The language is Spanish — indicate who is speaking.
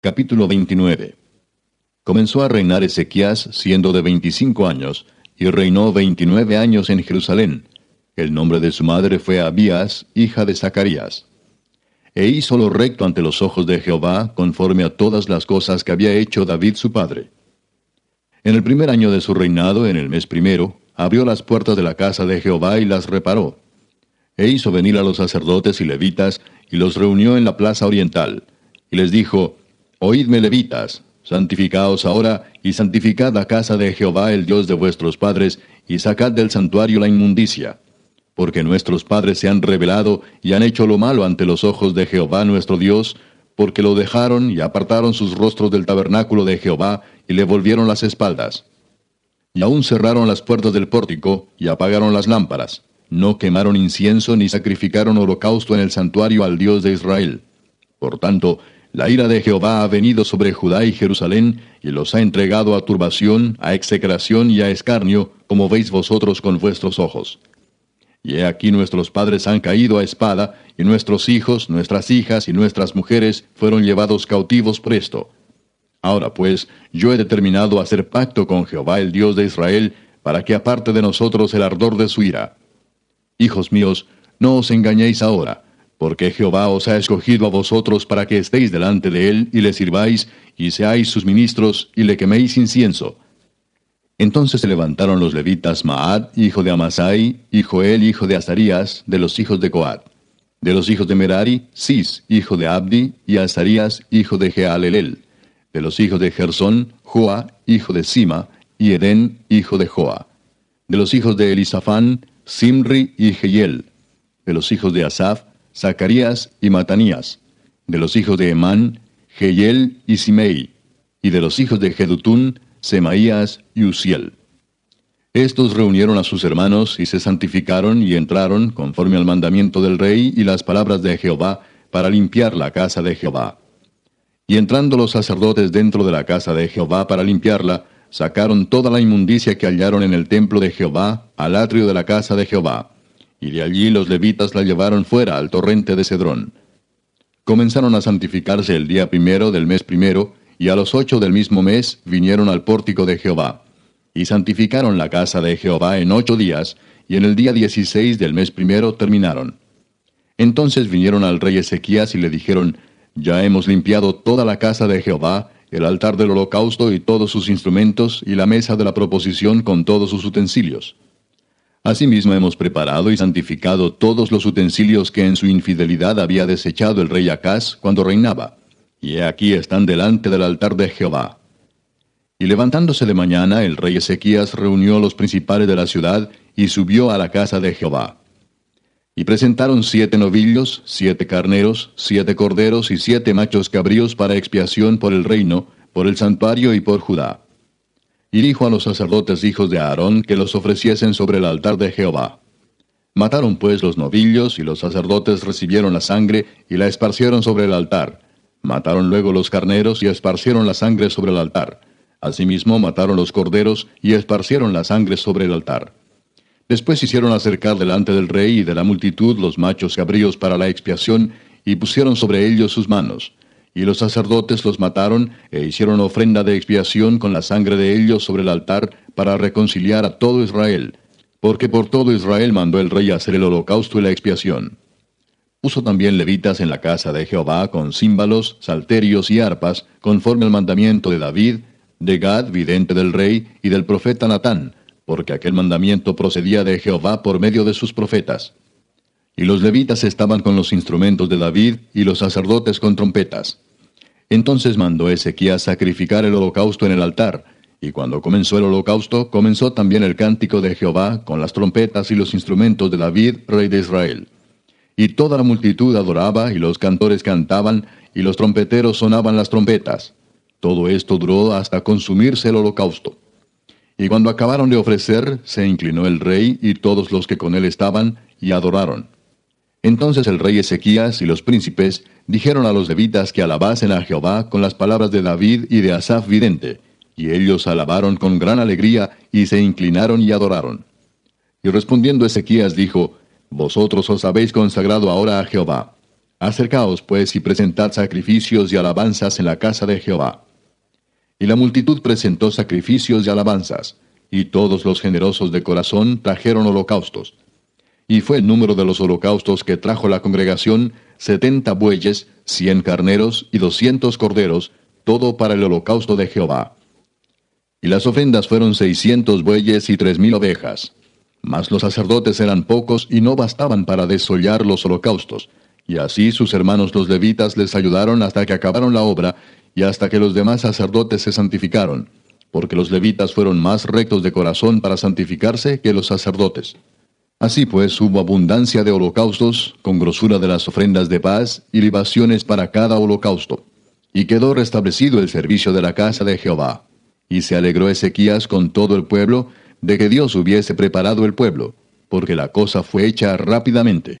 Speaker 1: Capítulo 29. Comenzó a reinar Ezequías siendo de 25 años, y reinó 29 años en Jerusalén. El nombre de su madre fue Abías, hija de Zacarías. E hizo lo recto ante los ojos de Jehová, conforme a todas las cosas que había hecho David su padre. En el primer año de su reinado, en el mes primero, abrió las puertas de la casa de Jehová y las reparó. E hizo venir a los sacerdotes y levitas, y los reunió en la plaza oriental. Y les dijo: Oídme, levitas, santificaos ahora, y santificad la casa de Jehová, el Dios de vuestros padres, y sacad del santuario la inmundicia. Porque nuestros padres se han rebelado, y han hecho lo malo ante los ojos de Jehová nuestro Dios, porque lo dejaron, y apartaron sus rostros del tabernáculo de Jehová, y le volvieron las espaldas. Y aún cerraron las puertas del pórtico, y apagaron las lámparas. No quemaron incienso, ni sacrificaron holocausto en el santuario al Dios de Israel. Por tanto, la ira de Jehová ha venido sobre Judá y Jerusalén, y los ha entregado a turbación, a execración y a escarnio, como veis vosotros con vuestros ojos. Y he aquí nuestros padres han caído a espada, y nuestros hijos, nuestras hijas y nuestras mujeres fueron llevados cautivos presto. Ahora pues, yo he determinado hacer pacto con Jehová el Dios de Israel, para que aparte de nosotros el ardor de su ira. Hijos míos, no os engañéis ahora, porque Jehová os ha escogido a vosotros para que estéis delante de él, y le sirváis, y seáis sus ministros, y le queméis incienso. Entonces se levantaron los levitas Maat, hijo de Amasai, y Joel, hijo de Azarías, de los hijos de Coat. De los hijos de Merari, Cis, hijo de Abdi, y Azarías, hijo de Jehalelel. De los hijos de Gersón, Joa, hijo de Sima, y Edén, hijo de Joa. De los hijos de Elisafán, Simri y Jehiel. De los hijos de Asaf, Zacarías y Matanías. De los hijos de Emán, Jehiel y Simei. Y de los hijos de Jedutún, Semaías y Uziel. Estos reunieron a sus hermanos y se santificaron y entraron, conforme al mandamiento del rey y las palabras de Jehová, para limpiar la casa de Jehová. Y entrando los sacerdotes dentro de la casa de Jehová para limpiarla, sacaron toda la inmundicia que hallaron en el templo de Jehová, al atrio de la casa de Jehová. Y de allí los levitas la llevaron fuera al torrente de Cedrón. Comenzaron a santificarse el día primero del mes primero, y a los 8 del mismo mes vinieron al pórtico de Jehová. Y santificaron la casa de Jehová en 8 días, y en el día 16 del mes primero terminaron. Entonces vinieron al rey Ezequías y le dijeron: Ya hemos limpiado toda la casa de Jehová, el altar del holocausto y todos sus instrumentos, y la mesa de la proposición con todos sus utensilios. Asimismo hemos preparado y santificado todos los utensilios que en su infidelidad había desechado el rey Acaz cuando reinaba, y he aquí están delante del altar de Jehová. Y levantándose de mañana, el rey Ezequías reunió los principales de la ciudad, y subió a la casa de Jehová. Y presentaron 7 novillos, 7 carneros, 7 corderos y 7 machos cabríos para expiación por el reino, por el santuario y por Judá. Y dijo a los sacerdotes hijos de Aarón que los ofreciesen sobre el altar de Jehová. Mataron pues los novillos, y los sacerdotes recibieron la sangre, y la esparcieron sobre el altar. Mataron luego los carneros, y esparcieron la sangre sobre el altar. Asimismo mataron los corderos, y esparcieron la sangre sobre el altar. Después hicieron acercar delante del rey y de la multitud los machos cabríos para la expiación, y pusieron sobre ellos sus manos. Y los sacerdotes los mataron, e hicieron ofrenda de expiación con la sangre de ellos sobre el altar, para reconciliar a todo Israel. Porque por todo Israel mandó el rey hacer el holocausto y la expiación. Puso también levitas en la casa de Jehová con címbalos, salterios y arpas, conforme al mandamiento de David, de Gad, vidente del rey, y del profeta Natán, porque aquel mandamiento procedía de Jehová por medio de sus profetas. Y los levitas estaban con los instrumentos de David, y los sacerdotes con trompetas. Entonces mandó Ezequías sacrificar el holocausto en el altar, y cuando comenzó el holocausto, comenzó también el cántico de Jehová, con las trompetas y los instrumentos de David, rey de Israel. Y toda la multitud adoraba, y los cantores cantaban, y los trompeteros sonaban las trompetas. Todo esto duró hasta consumirse el holocausto. Y cuando acabaron de ofrecer, se inclinó el rey y todos los que con él estaban, y adoraron. Entonces el rey Ezequías y los príncipes dijeron a los levitas que alabasen a Jehová con las palabras de David y de Asaf vidente, y ellos alabaron con gran alegría, y se inclinaron y adoraron. Y respondiendo Ezequías dijo: Vosotros os habéis consagrado ahora a Jehová. Acercaos, pues, y presentad sacrificios y alabanzas en la casa de Jehová. Y la multitud presentó sacrificios y alabanzas, y todos los generosos de corazón trajeron holocaustos. Y fue el número de los holocaustos que trajo la congregación 70 bueyes, 100 carneros y 200 corderos, todo para el holocausto de Jehová. Y las ofrendas fueron 600 bueyes y 3000 ovejas. Mas los sacerdotes eran pocos y no bastaban para desollar los holocaustos. Y así sus hermanos los levitas les ayudaron hasta que acabaron la obra, y hasta que los demás sacerdotes se santificaron, porque los levitas fueron más rectos de corazón para santificarse que los sacerdotes. Así pues hubo abundancia de holocaustos, con grosura de las ofrendas de paz, y libaciones para cada holocausto. Y quedó restablecido el servicio de la casa de Jehová. Y se alegró Ezequías con todo el pueblo, de que Dios hubiese preparado el pueblo, porque la cosa fue hecha rápidamente.